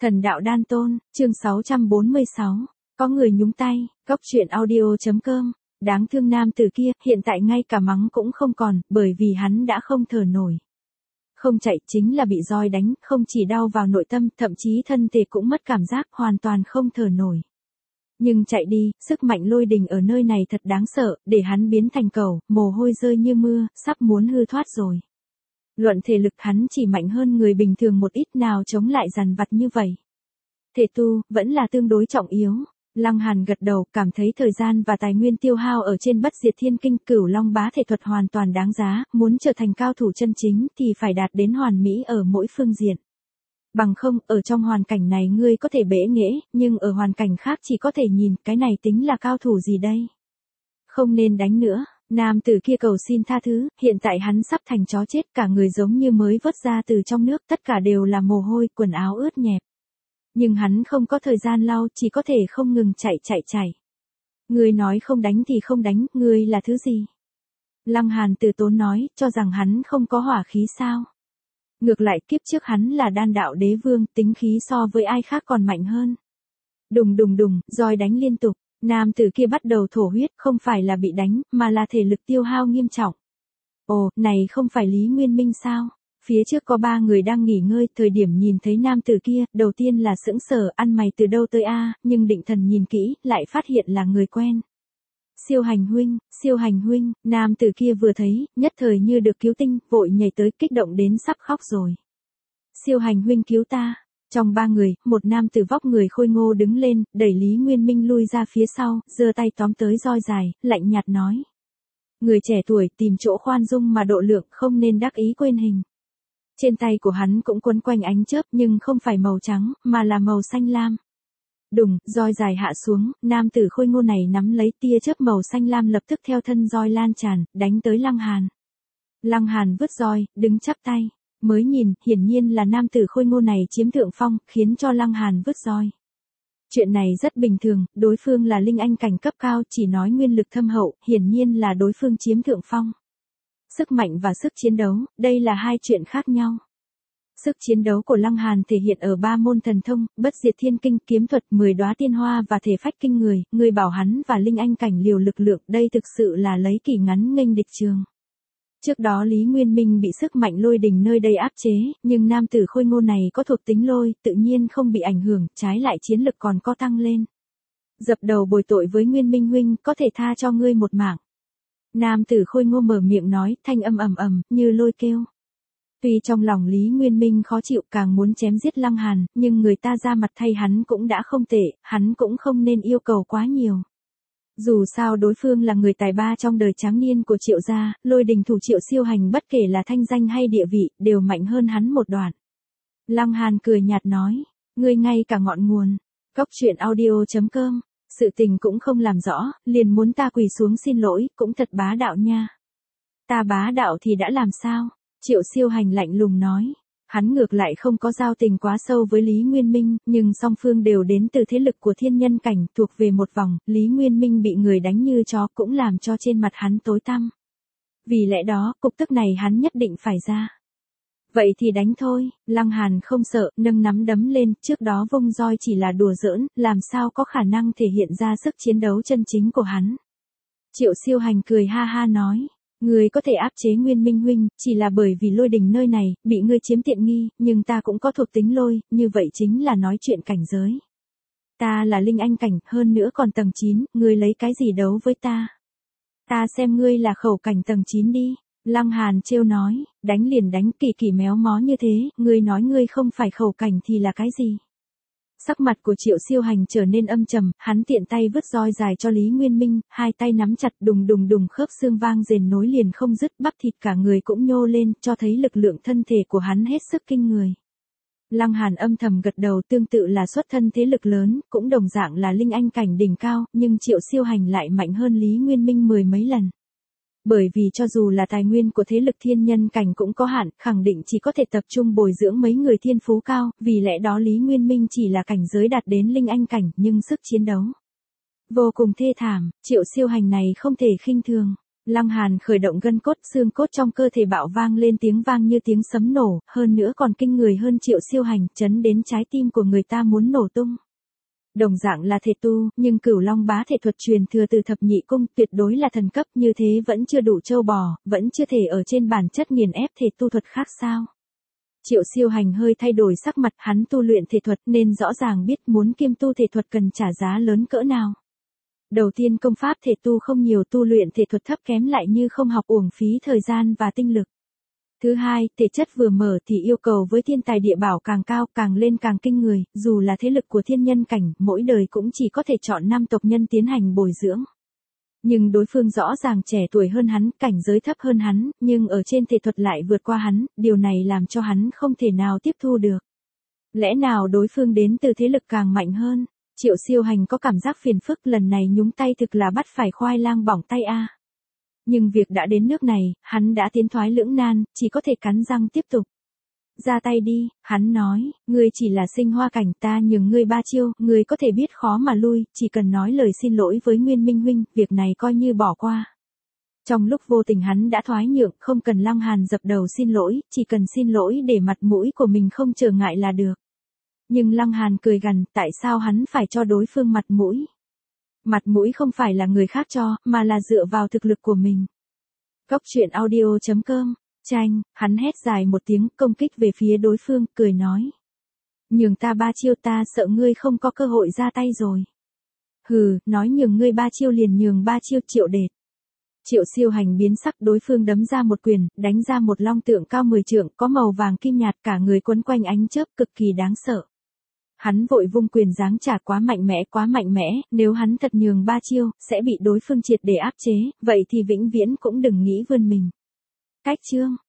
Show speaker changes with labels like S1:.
S1: Thần đạo đan tôn, chương 646. Có người nhúng tay, góc truyện audio.com. Đáng thương nam tử kia, hiện tại ngay cả mắng cũng không còn, bởi vì hắn đã không thở nổi. Không chạy chính là bị roi đánh, không chỉ đau vào nội tâm, thậm chí thân thể cũng mất cảm giác, hoàn toàn không thở nổi. Nhưng chạy đi, sức mạnh lôi đình ở nơi này thật đáng sợ, để hắn biến thành cẩu, mồ hôi rơi như mưa, sắp muốn hư thoát rồi. Luận thể lực hắn chỉ mạnh hơn người bình thường một ít, nào chống lại dằn vặt như vậy. Thể tu, vẫn là tương đối trọng yếu. Lăng Hàn gật đầu, cảm thấy thời gian và tài nguyên tiêu hao ở trên Bất Diệt Thiên Kinh Cửu Long Bá thể thuật hoàn toàn đáng giá, muốn trở thành cao thủ chân chính thì phải đạt đến hoàn mỹ ở mỗi phương diện. Bằng không, ở trong hoàn cảnh này ngươi có thể bẽ nghễ, nhưng ở hoàn cảnh khác chỉ có thể nhìn, cái này tính là cao thủ gì đây? Không nên đánh nữa. Nam tử kia cầu xin tha thứ, hiện tại hắn sắp thành chó chết, cả người giống như mới vớt ra từ trong nước, tất cả đều là mồ hôi, quần áo ướt nhẹp. Nhưng hắn không có thời gian lau, chỉ có thể không ngừng chạy. Ngươi nói không đánh thì không đánh, ngươi là thứ gì? Lăng Hàn từ tốn nói, cho rằng hắn không có hỏa khí sao? Ngược lại kiếp trước hắn là đan đạo đế vương, tính khí so với ai khác còn mạnh hơn. Đùng, roi đánh liên tục. Nam tử kia bắt đầu thổ huyết, không phải là bị đánh, mà là thể lực tiêu hao nghiêm trọng. Ồ, này không phải Lý Nguyên Minh sao? Phía trước có 3 người đang nghỉ ngơi, thời điểm nhìn thấy nam tử kia, đầu tiên là sững sờ, ăn mày từ đâu tới a, nhưng định thần nhìn kỹ, lại phát hiện là người quen. Siêu hành huynh, nam tử kia vừa thấy, nhất thời như được cứu tinh, vội nhảy tới, kích động đến sắp khóc rồi. Siêu hành huynh cứu ta. Trong 3 người, một nam tử vóc người khôi ngô đứng lên, đẩy Lý Nguyên Minh lui ra phía sau, giơ tay tóm tới roi dài, lạnh nhạt nói. Người trẻ tuổi tìm chỗ khoan dung mà độ lượng, không nên đắc ý quên hình. Trên tay của hắn cũng quấn quanh ánh chớp, nhưng không phải màu trắng, mà là màu xanh lam. Đùng, roi dài hạ xuống, nam tử khôi ngô này nắm lấy tia chớp màu xanh lam lập tức theo thân roi lan tràn, đánh tới Lăng Hàn. Lăng Hàn vứt roi, đứng chắp tay. Mới nhìn, hiển nhiên là nam tử khôi ngô này chiếm thượng phong, khiến cho Lăng Hàn vứt roi. Chuyện này rất bình thường, đối phương là linh anh cảnh cấp cao, chỉ nói nguyên lực thâm hậu, hiển nhiên là đối phương chiếm thượng phong. Sức mạnh và sức chiến đấu, đây là hai chuyện khác nhau. Sức chiến đấu của Lăng Hàn thể hiện ở 3 môn thần thông, Bất Diệt Thiên Kinh, kiếm thuật, 10 đóa tiên hoa và thể phách kinh người bảo hắn và linh anh cảnh liều lực lượng, đây thực sự là lấy kỳ ngắn nghênh địch trường. Trước đó Lý Nguyên Minh bị sức mạnh lôi đình nơi đây áp chế, nhưng nam tử khôi ngô này có thuộc tính lôi, tự nhiên không bị ảnh hưởng, trái lại chiến lực còn có tăng lên. Dập đầu bồi tội với Nguyên Minh huynh, có thể tha cho ngươi một mạng. Nam tử khôi ngô mở miệng nói, thanh âm ầm, như lôi kêu. Tuy trong lòng Lý Nguyên Minh khó chịu, càng muốn chém giết Lăng Hàn, nhưng người ta ra mặt thay hắn cũng đã không tệ, hắn cũng không nên yêu cầu quá nhiều. Dù sao đối phương là người tài ba trong đời tráng niên của Triệu gia, lôi đình thủ Triệu siêu hành bất kể là thanh danh hay địa vị, đều mạnh hơn hắn một đoạn. Lăng Hàn cười nhạt nói, ngươi ngay cả ngọn nguồn. Góc truyện audio.com, sự tình cũng không làm rõ, liền muốn ta quỳ xuống xin lỗi, cũng thật bá đạo nha. Ta bá đạo thì đã làm sao? Triệu siêu hành lạnh lùng nói. Hắn ngược lại không có giao tình quá sâu với Lý Nguyên Minh, nhưng song phương đều đến từ thế lực của thiên nhân cảnh, thuộc về một vòng, Lý Nguyên Minh bị người đánh như chó cũng làm cho trên mặt hắn tối tăm. Vì lẽ đó, cục tức này hắn nhất định phải ra. Vậy thì đánh thôi, Lăng Hàn không sợ, nâng nắm đấm lên, trước đó vung roi chỉ là đùa giỡn, làm sao có khả năng thể hiện ra sức chiến đấu chân chính của hắn. Triệu siêu hành cười ha ha nói. Ngươi có thể áp chế Nguyên Minh huynh, chỉ là bởi vì lôi đình nơi này, bị ngươi chiếm tiện nghi, nhưng ta cũng có thuộc tính lôi, như vậy chính là nói chuyện cảnh giới. Ta là linh anh cảnh, hơn nữa còn tầng 9, ngươi lấy cái gì đấu với ta? Ta xem ngươi là khẩu cảnh tầng 9 đi. Lăng Hàn trêu nói, đánh liền đánh, kỳ méo mó như thế, ngươi nói ngươi không phải khẩu cảnh thì là cái gì? Sắc mặt của Triệu siêu hành trở nên âm trầm, hắn tiện tay vứt roi dài cho Lý Nguyên Minh, hai tay nắm chặt đùng khớp xương vang rền nối liền không dứt, bắp thịt cả người cũng nhô lên, cho thấy lực lượng thân thể của hắn hết sức kinh người. Lăng Hàn âm thầm gật đầu, tương tự là xuất thân thế lực lớn, cũng đồng dạng là linh anh cảnh đỉnh cao, nhưng Triệu siêu hành lại mạnh hơn Lý Nguyên Minh 10 mấy lần. Bởi vì cho dù là tài nguyên của thế lực thiên nhân cảnh cũng có hạn, khẳng định chỉ có thể tập trung bồi dưỡng mấy người thiên phú cao, vì lẽ đó Lý Nguyên Minh chỉ là cảnh giới đạt đến linh anh cảnh, nhưng sức chiến đấu vô cùng thê thảm, Triệu siêu hành này không thể khinh thường. Lăng Hàn khởi động gân cốt, xương cốt trong cơ thể bạo vang lên tiếng vang như tiếng sấm nổ, hơn nữa còn kinh người hơn Triệu Siêu Hành, chấn đến trái tim của người ta muốn nổ tung. Đồng dạng là thể tu, nhưng Cửu Long bá thể thuật truyền thừa từ thập nhị cung, tuyệt đối là thần cấp, như thế vẫn chưa đủ trâu bò, vẫn chưa thể ở trên bản chất nghiền ép thể tu thuật khác sao? Triệu Siêu Hành hơi thay đổi sắc mặt, hắn tu luyện thể thuật nên rõ ràng biết muốn kiêm tu thể thuật cần trả giá lớn cỡ nào. Đầu tiên công pháp thể tu không nhiều, tu luyện thể thuật thấp kém lại như không học, uổng phí thời gian và tinh lực. Thứ hai, thể chất vừa mở thì yêu cầu với thiên tài địa bảo càng cao, càng lên càng kinh người, dù là thế lực của thiên nhân cảnh, mỗi đời cũng chỉ có thể chọn 5 tộc nhân tiến hành bồi dưỡng. Nhưng đối phương rõ ràng trẻ tuổi hơn hắn, cảnh giới thấp hơn hắn, nhưng ở trên thể thuật lại vượt qua hắn, điều này làm cho hắn không thể nào tiếp thu được. Lẽ nào đối phương đến từ thế lực càng mạnh hơn? Triệu Siêu Hành có cảm giác phiền phức, lần này nhúng tay thực là bắt phải khoai lang bỏng tay a. Nhưng việc đã đến nước này, hắn đã tiến thoái lưỡng nan, chỉ có thể cắn răng tiếp tục. Ra tay đi, hắn nói, ngươi chỉ là sinh hoa cảnh, ta nhường ngươi 3 chiêu, ngươi có thể biết khó mà lui, chỉ cần nói lời xin lỗi với Nguyên Minh huynh, việc này coi như bỏ qua. Trong lúc vô tình hắn đã thoái nhượng, không cần Lăng Hàn dập đầu xin lỗi, chỉ cần xin lỗi để mặt mũi của mình không trở ngại là được. Nhưng Lăng Hàn cười gằn, tại sao hắn phải cho đối phương mặt mũi? Mặt mũi không phải là người khác cho, mà là dựa vào thực lực của mình. Góc truyện audio.com, Tranh, hắn hét dài một tiếng, công kích về phía đối phương, cười nói. Nhường ta 3 chiêu, ta sợ ngươi không có cơ hội ra tay rồi. Hừ, nói nhường ngươi 3 chiêu liền nhường 3 chiêu. Triệu Đệt. Triệu Siêu Hành biến sắc, đối phương đấm ra một quyền, đánh ra một long tượng cao 10 trượng, có màu vàng kim nhạt, cả người quấn quanh ánh chớp, cực kỳ đáng sợ. Hắn vội vung quyền giáng trả, quá mạnh mẽ, nếu hắn thật nhường 3 chiêu, sẽ bị đối phương triệt để áp chế, vậy thì vĩnh viễn cũng đừng nghĩ vươn mình. Cách chương